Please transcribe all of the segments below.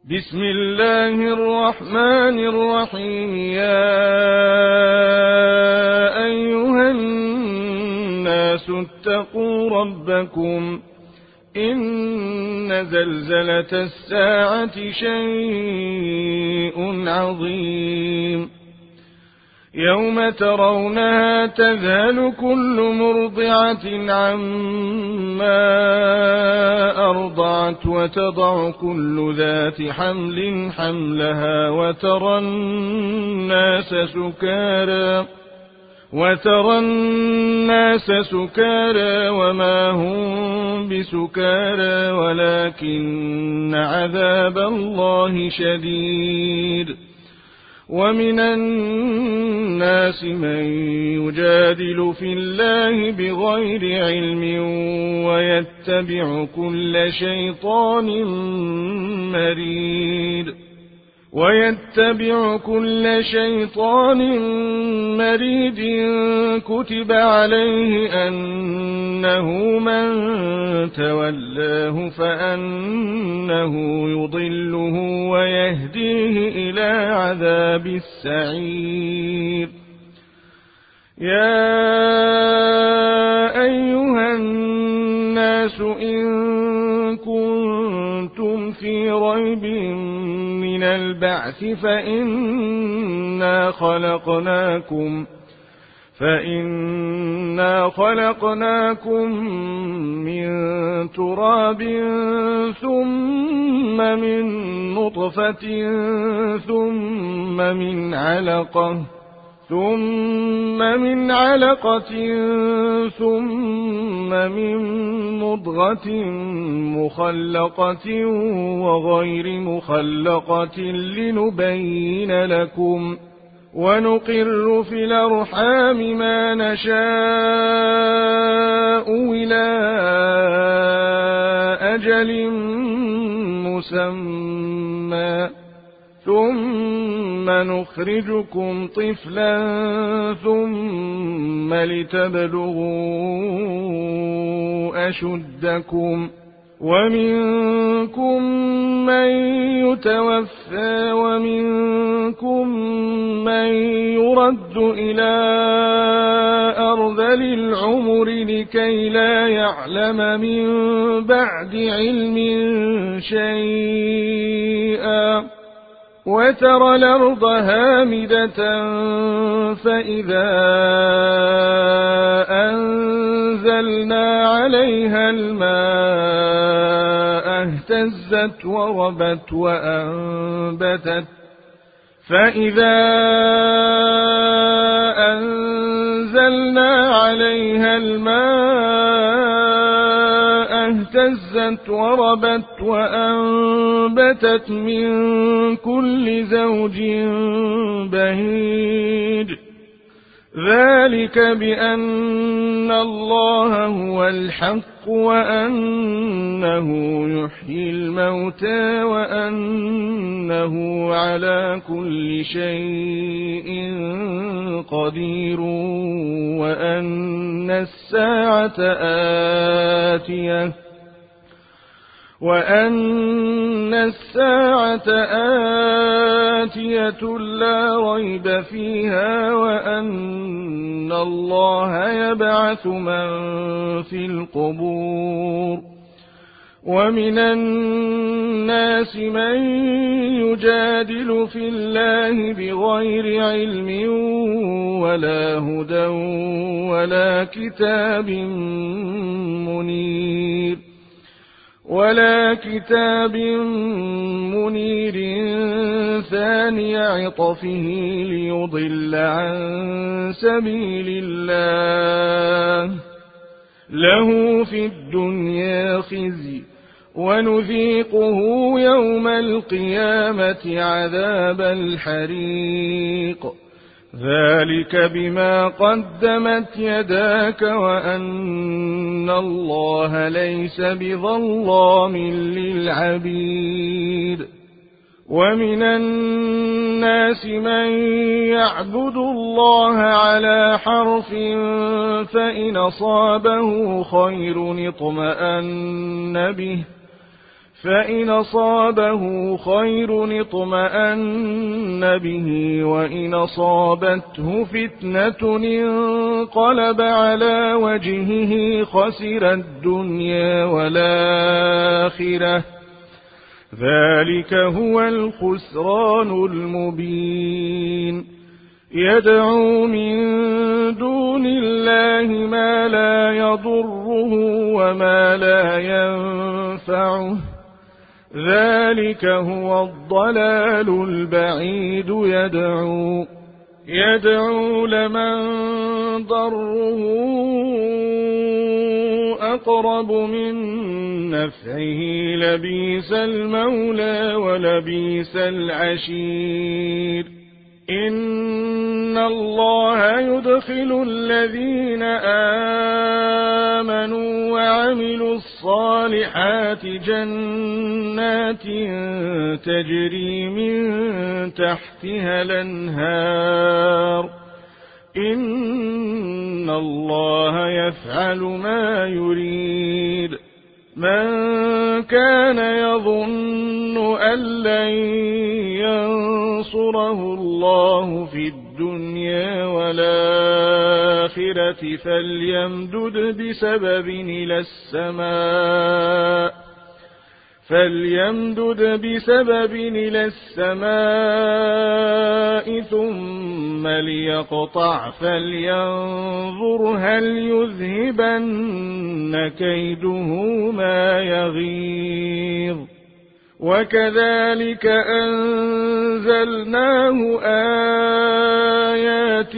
بسم الله الرحمن الرحيم. يا أيها الناس اتقوا ربكم إن زلزلة الساعة شيء عظيم يوم ترونها تذهل كل مرضعة عما أرضعت وتضع كل ذات حمل حملها وترى الناس سكارى وما هم بسكارى ولكن عذاب الله شديد. ومن الناس من يجادل في الله بغير علم ويتبع كل شيطان مريد كتب عليه أنه من تولاه فأنه يضله ويهديه إلى عذاب السعير. يا أيها الناس إن كنتم في ريب من البعث فإنا خلقناكم من تراب ثم من نطفة ثم من علقة ثم من مضغة مخلقة وغير مخلقة لنبين لكم ونقر في الأرحام ما نشاء إلى أجل مسمى ثم نخرجكم طفلا ثم لتبلغوا أشدكم ومنكم من يتوفى ومنكم من يرد إلى أرذل العمر لكي لا يعلم من بعد علم شيئا. وترى الأرض هامدة فإذا أنزلنا عليها الماء اهتزت وربت وأنبتت من كل زوج بهيج. ذلك بأن الله هو الحق وأنه يحيي الموتى وأنه على كل شيء قدير وأن الساعة آتية لا ريب فيها وأن الله يبعث من في القبور. ومن الناس من يجادل في الله بغير علم ولا هدى ولا كتاب منير ثاني عطفه ليضل عن سبيل الله له في الدنيا خزي ونذيقه يوم القيامة عذاب الحريق. ذلك بما قدمت يداك وأن الله ليس بظلام للعبيد. ومن الناس من يعبد الله على حرف فإن أصابه خير اطمأن به فإن أصابه خير اطمأن به وإن أصابته فتنة انقلب على وجهه خسر الدنيا والآخرة ذلك هو الخسران المبين يدعو من دون الله ما لا يضره وما لا ينفعه ذلك هو الضلال البعيد يدعو لمن ضره أقرب من نفعه لبئس المولى ولبئس العشير إن الله يدخل الذين آمنوا وعملوا الصالحات جنات تجري من تحتها الأنهار إن الله يفعل ما يريد من كان يظن أن لن ينصره الله في الدنيا والآخرة فليمدد بسبب إلى السماء ثم ليقطع فلينظر هل يذهبن كيده ما يغيظ وكذلك أنزلناه آيات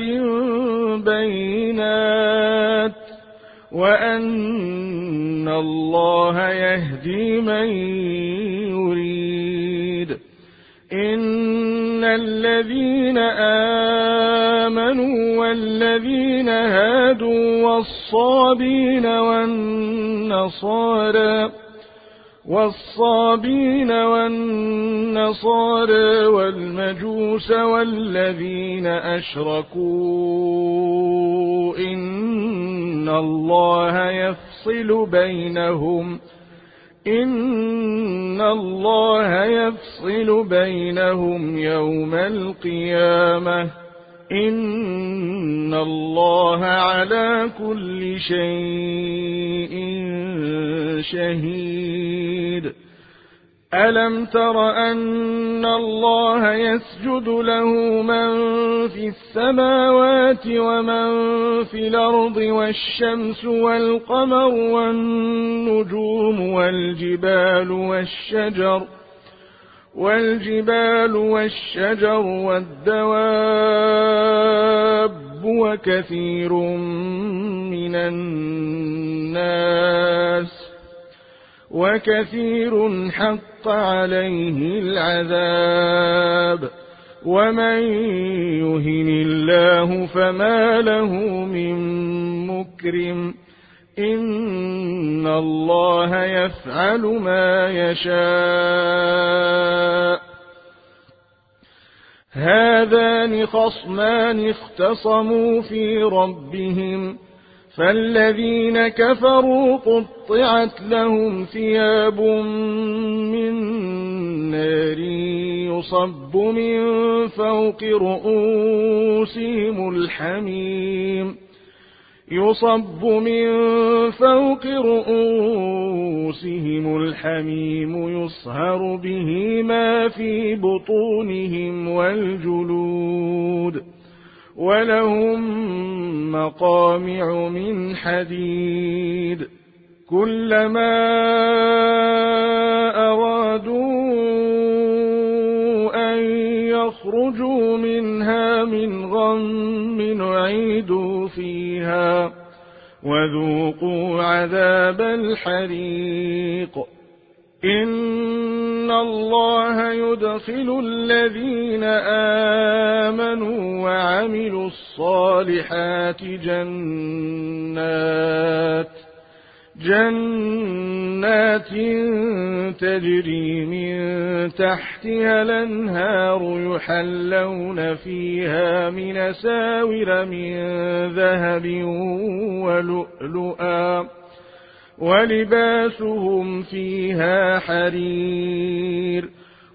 بينات وأن الله يهدي من يريد إن الذين آمنوا والذين هادوا والصابين والنصارى والمجوس والذين أشركوا إن الله يفصل بينهم يوم القيامة إن الله على كل شيء شهيد ألم تر أن الله يسجد له من في السماوات ومن في الأرض والشمس والقمر والنجوم والجبال والشجر والدواب وكثير من الناس وكثير حق عليه العذاب ومن يهن الله فما له من مكرم إن الله يفعل ما يشاء هذان خصمان اختصموا في ربهم فالذين كفروا قطعت لهم ثياب من نار يصب من فوق رؤوسهم الحميم يصهر به ما في بطونهم والجلود ولهم مقامع من حديد كلما أرادوا أن يخرجوا منها من غم أعيدوا فيها وذوقوا عذاب الحريق إن الله يدخل الذين آمنوا وعملوا الصالحات جنات تجري من تحتها الأنهار يحلون فيها من أساور من ذهب ولؤلؤا ولباسهم فيها حرير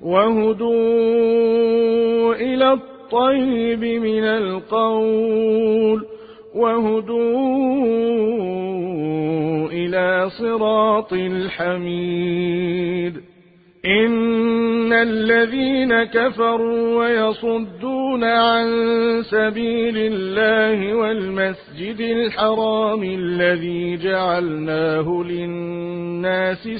وهدوا إلى الطيب من القول وهدوا إلى صراط الحميد إن الذين كفروا ويصدون عن سبيل الله والمسجد الحرام الذي جعلناه للناس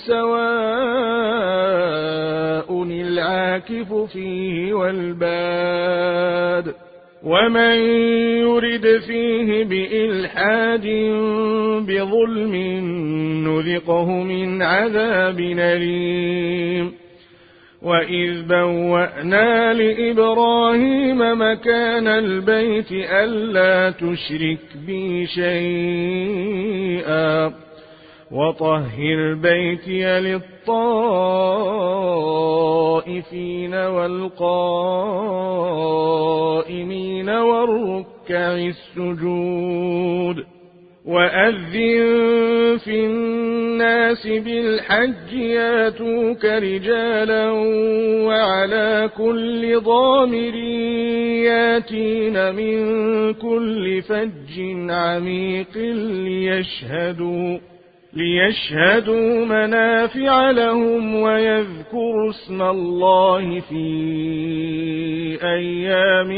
سواء العاكف فيه والباد ومن يرد فيه بإلحاد بظلم نذقه من عذاب أليم وإذ بوأنا لإبراهيم مكان البيت ألا تشرك بي شيئا وطهر بيتي للطائفين والقائمين والركع السجود وأذن في الناس بالحج ياتوك رجالا وعلى كل ضامر ياتين من كل فج عميق ليشهدوا منافع لهم ويذكروا اسم الله في أيام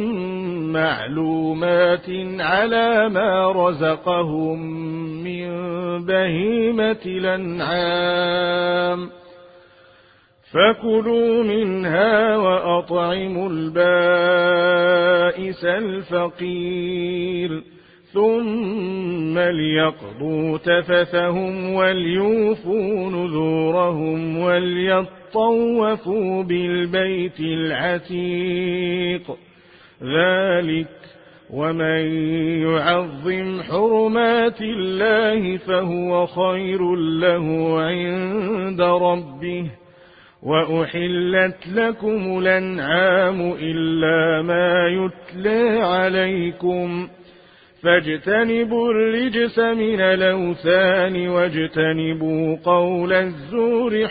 معلومات على ما رزقهم من بهيمة الأنعام فكلوا منها وأطعموا البائس الفقير ثم ليقضوا تفثهم وليوفوا نذورهم وليطوفوا بالبيت العتيق ذلك ومن يعظم حرمات الله فهو خير له عند ربه وأحلت لكم الأنعام إلا ما يتلى عليكم فاجتنبوا الرجس من الأوثان واجتنبوا قول الزور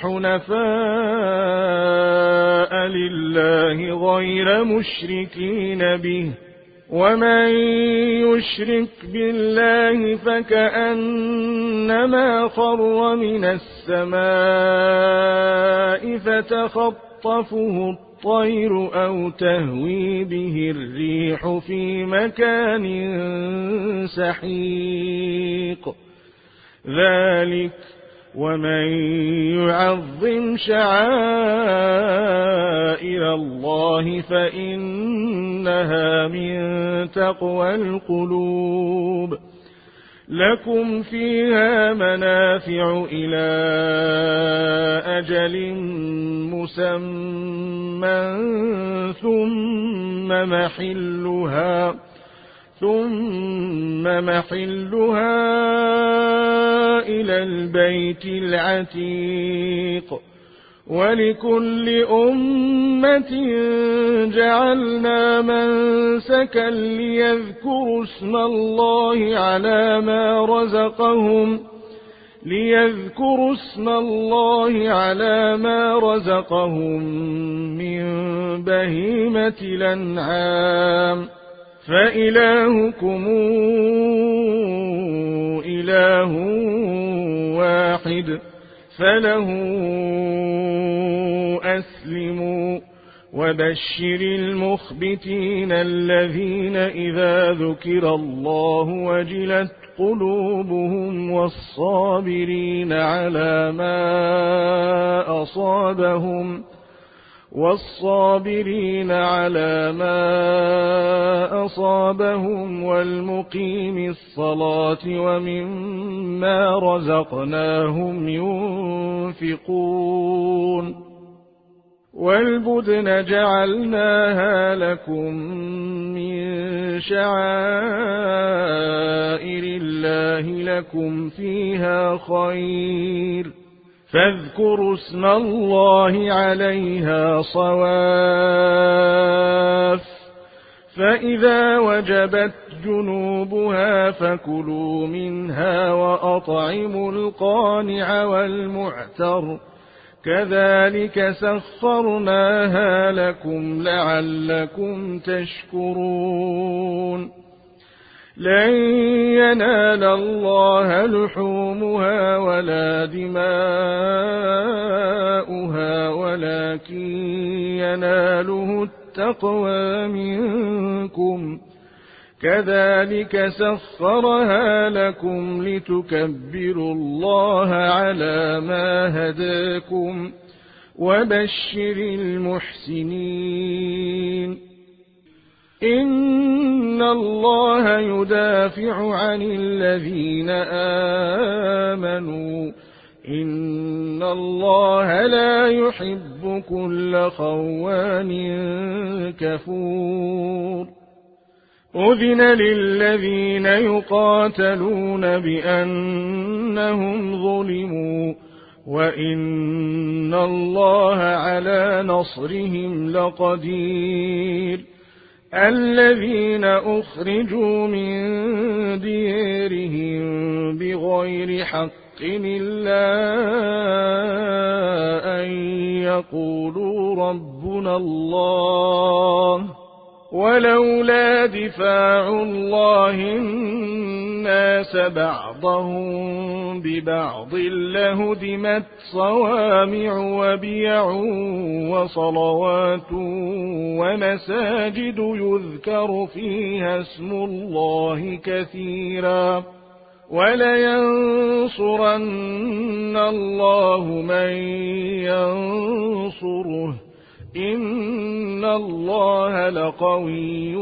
حنفاء لله غير مشركين به ومن يشرك بالله فكأنما خر من السماء فتخطفه الطير أو تهوي به الريح في مكان سحيق ذلك ومن يعظم شعائر الله فإنها من تقوى القلوب لكم فيها منافع إلى أجل مسمى ثم محلها إلى البيت العتيق ولكل أمة جعلنا منسكا ليذكروا اسم الله على ما رزقهم من بهيمة الأنعام فإلهكم إله واحد فله أسلموا وبشر المخبتين الذين إذا ذكر الله وجلت قلوبهم والصابرين على ما أصابهم والمقيم الصلاة ومما رزقناهم ينفقون والبدن جعلناها لكم من شعائر الله لكم فيها خير فاذكروا اسم الله عليها صواف فإذا وجبت جنوبها فكلوا منها وأطعموا القانع والمعتر كذلك سخرناها لكم لعلكم تشكرون لن ينال الله لحومها ولا دماؤها ولكن يناله التقوى منكم كذلك سخرها لكم لتكبروا الله على ما هداكم وبشر المحسنين إن الله يدافع عن الذين آمنوا إن الله لا يحب كل خوان كفور أذن للذين يقاتلون بأنهم ظلموا وإن الله على نصرهم لقدير الذين أخرجوا من ديارهم بغير حق إلا أن يقولوا ربنا الله ولولا دفاع الله الناس بعضهم ببعض لهدمت صوامع وبيع وصلوات ومساجد يذكر فيها اسم الله كثيرا ولينصرن الله من ينصره إن الله لقوي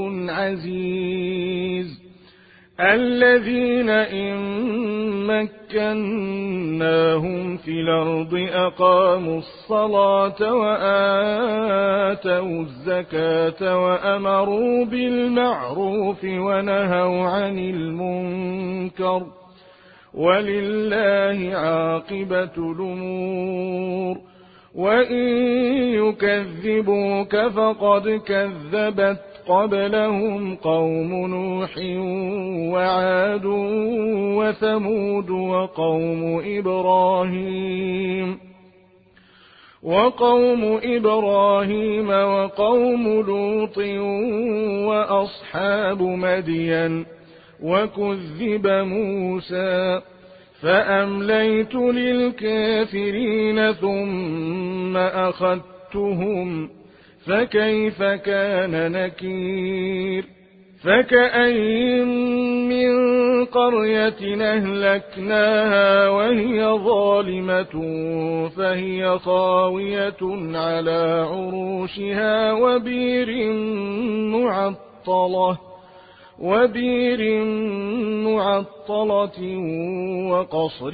عزيز الذين إن مكناهم في الأرض أقاموا الصلاة وآتوا الزكاة وأمروا بالمعروف ونهوا عن المنكر ولله عاقبة الأمور وإن يكذبوك فقد كذبت قبلهم قوم نوح وعاد وثمود وقوم إبراهيم وقوم لوط وأصحاب مدين وكذب موسى فأمليت للكافرين ثم أخذتهم فكيف كان نكير فكأين من قرية أهلكناها وهي ظالمة فهي خاوية على عروشها وبير معطلة وقصر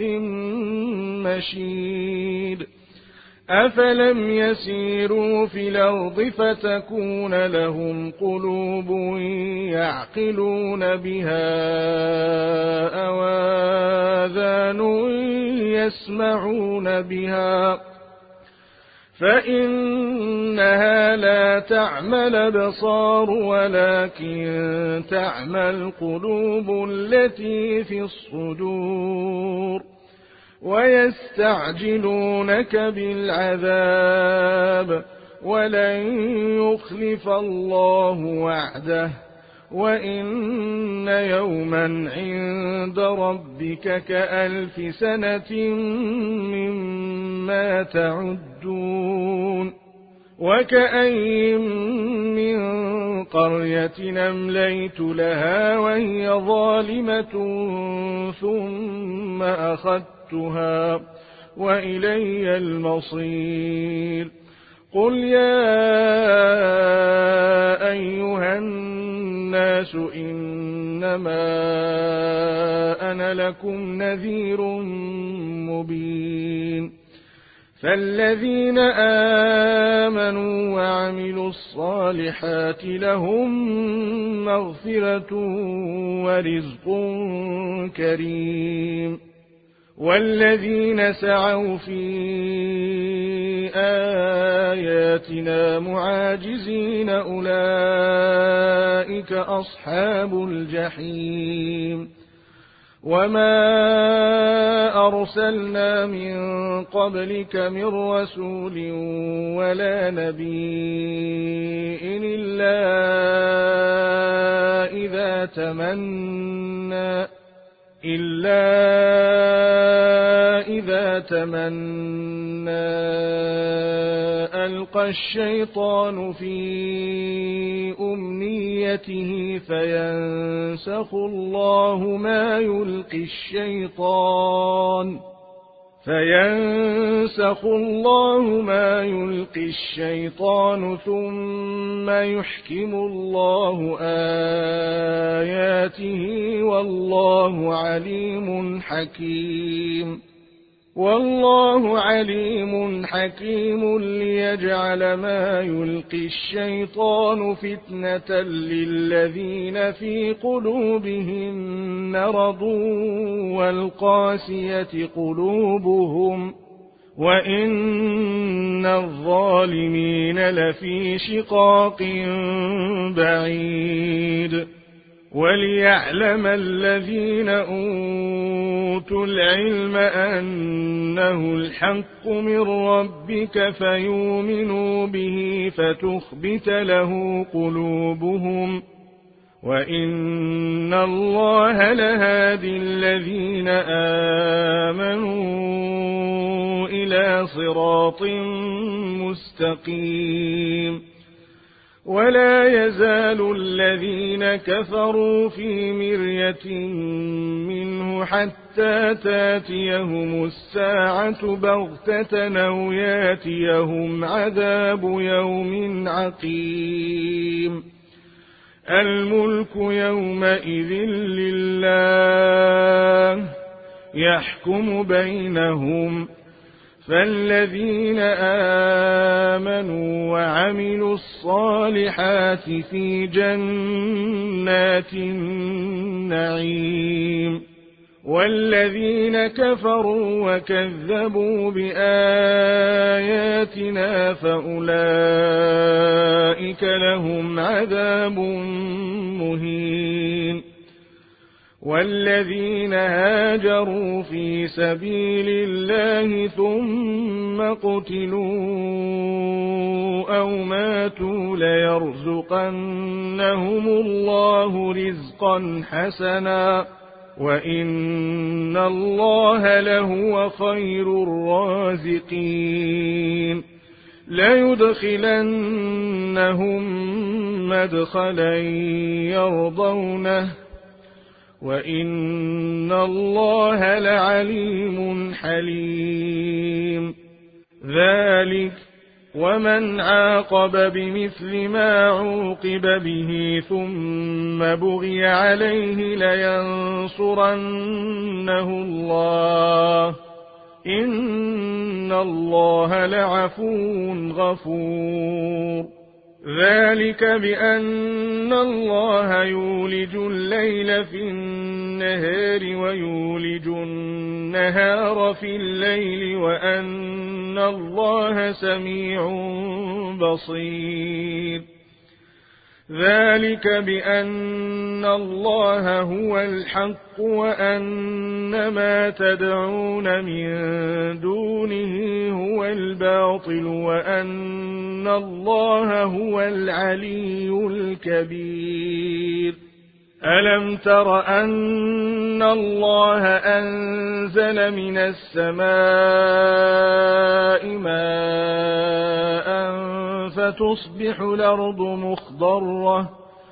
مشيد أفلم يسيروا في الأرض فتكون لهم قلوب يعقلون بها أو آذان يسمعون بها فإنها لا تعمى الأبصار ولكن تعمى القلوب التي في الصدور ويستعجلونك بالعذاب ولن يخلف الله وعده وإن يوما عند ربك كألف سنة مما تعدون وكأين من قرية أمليت لها وهي ظالمة ثم أخذتها وإلي المصير قل يا أيها الناس إنما أنا لكم نذير مبين فالذين آمنوا وعملوا الصالحات لهم مغفرة ورزق كريم والذين سعوا في آياتنا معاجزين أولئك أصحاب الجحيم وما أرسلنا من قبلك من رسول ولا نبي إلا إذا تمنى ألقى الشيطان في أمنيته فينسخ الله ما يلقي الشيطان ثم يحكم الله آياته والله عليم حكيم ليجعل ما يلقي الشيطان فتنة للذين في قلوبهم مرض والقاسية قلوبهم وإن الظالمين لفي شقاق بعيد وليعلم الذين أوتوا العلم أنه الحق من ربك فيؤمنوا به فتخبت له قلوبهم وإن الله لهادي الذين آمنوا إلى صراط مستقيم ولا يزال الذين كفروا في مرية منه حتى تاتيهم الساعة بغتة أو ياتيهم عذاب يوم عقيم الملك يومئذ لله يحكم بينهم فالذين آمنوا وعملوا الصالحات في جنات النعيم والذين كفروا وكذبوا بآياتنا فأولئك لهم عذاب مهين والذين هاجروا في سبيل الله ثم قتلوا أو ماتوا ليرزقنهم الله رزقا حسنا وإن الله لهو خير الرازقين ليدخلنهم مدخلا يرضونه وإن الله لعليم حليم ذلك ومن عاقب بمثل ما عوقب به ثم بغي عليه لينصرنه الله إن الله لعفو غفور ذلك بأن الله يولج الليل في النهار ويولج النهار في الليل وأن الله سميع بصير ذلك بأن الله هو الحق وأن ما تدعون من دونه هو الباطل وأن الله هو العلي الكبير ألم تر أن الله أنزل من السماء ماء فتصبح الأرض مخضرة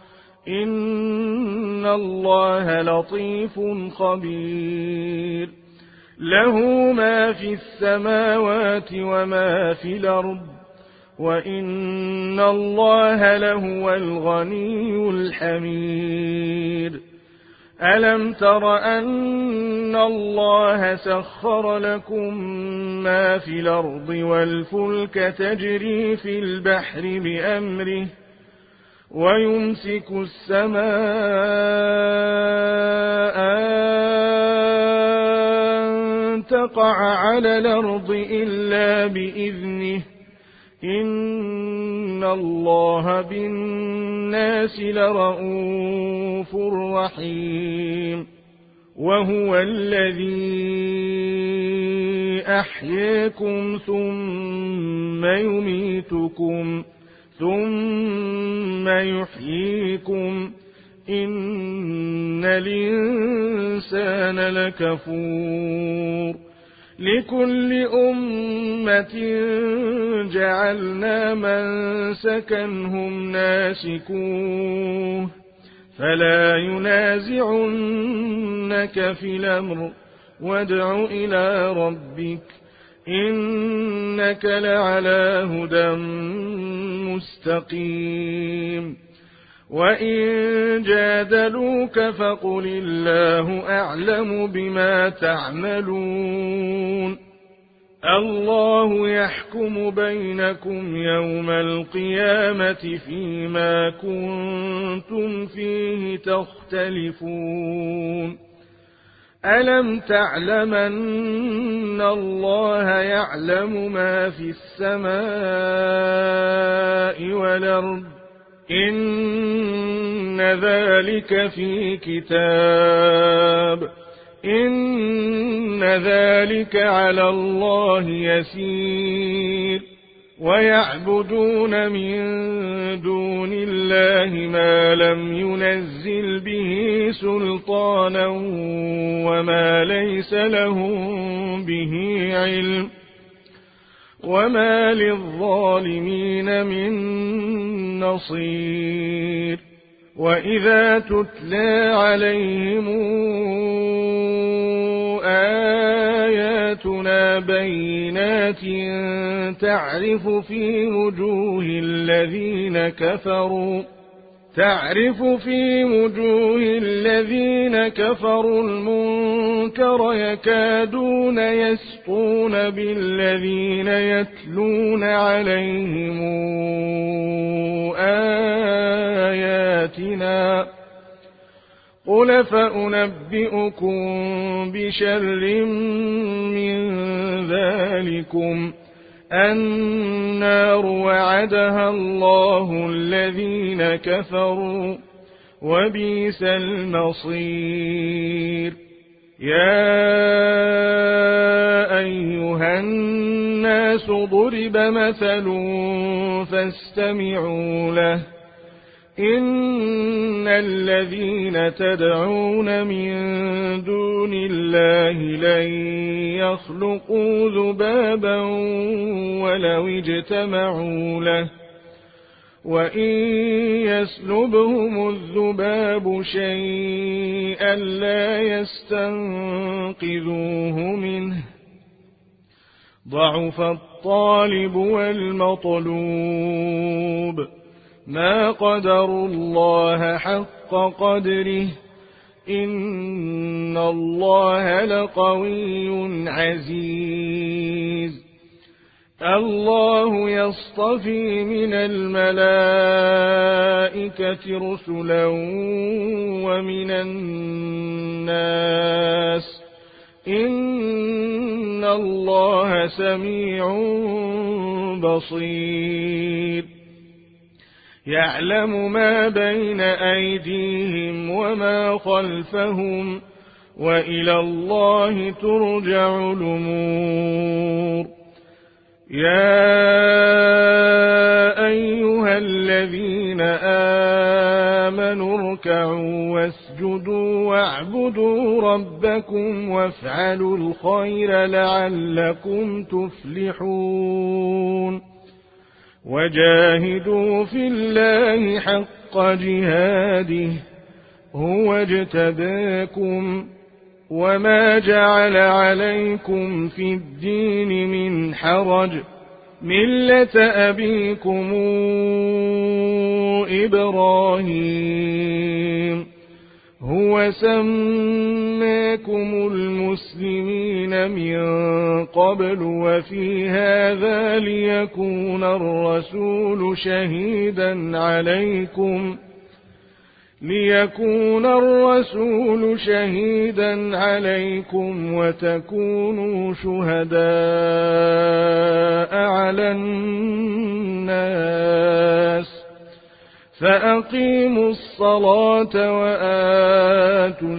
إن الله لطيف خبير له ما في السماوات وما في الأرض وإن الله لهو الغني الحميد ألم تر أن الله سخر لكم ما في الأرض والفلك تجري في البحر بأمره ويمسك السماء أن تقع على الأرض إلا بإذنه إن الله بالناس لرءوف رحيم وهو الذي أحياكم ثم يميتكم ثم يحييكم إن الإنسان لكفور لكل أمة جعلنا منسكا هم ناسكوه فلا ينازعنك في الأمر وادع إلى ربك إنك لعلى هدى مستقيم وإن جادلوك فقل الله أعلم بما تعملون الله يحكم بينكم يوم القيامة فيما كنتم فيه تختلفون ألم تعلم أن الله يعلم ما في السماء والأرض إن ذلك في كتاب إن ذلك على الله يسير ويعبدون من دون الله ما لم ينزل به سلطانا وما ليس لهم به علم وما للظالمين من نصير وإذا تتلى عليهم آياتنا بينات تعرف في وجوه الذين كفروا المنكر يكادون يسقون بالذين يتلون عليهم آياتنا قل فأنبئكم بشر من ذلكم النار وعدها الله الذين كفروا وبئس المصير يا أيها الناس ضرب مثل فاستمعوا له إن الذين تدعون من دون الله لن يخلقوا ذبابا ولو اجتمعوا له وإن يسلبهم الذباب شيئا لا يستنقذوه منه ضعف الطالب والمطلوب ما قدروا الله حق قدره إن الله لقوي عزيز الله يصطفي من الملائكة رسلا ومن الناس إن الله سميع بصير يعلم ما بين أيديهم وما خلفهم وإلى الله ترجع الأمور يا أيها الذين آمنوا اركعوا واسجدوا واعبدوا ربكم وافعلوا الخير لعلكم تفلحون وجاهدوا في الله حق جهاده هو اجتباكم وما جعل عليكم في الدين من حرج ملة أبيكم إبراهيم هو سماكم المسلمين من قبل وفي هذا ليكون الرسول شهيدا عليكم ليكون الرسول شهيدا عليكم وتكونوا شهداء على الناس فأقيموا الصلاة وآتوا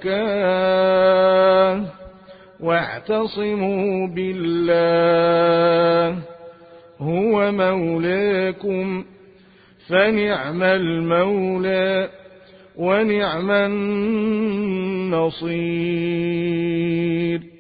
الزكاة واعتصموا بالله هو مولاكم فنعم المولى ونعم النصير.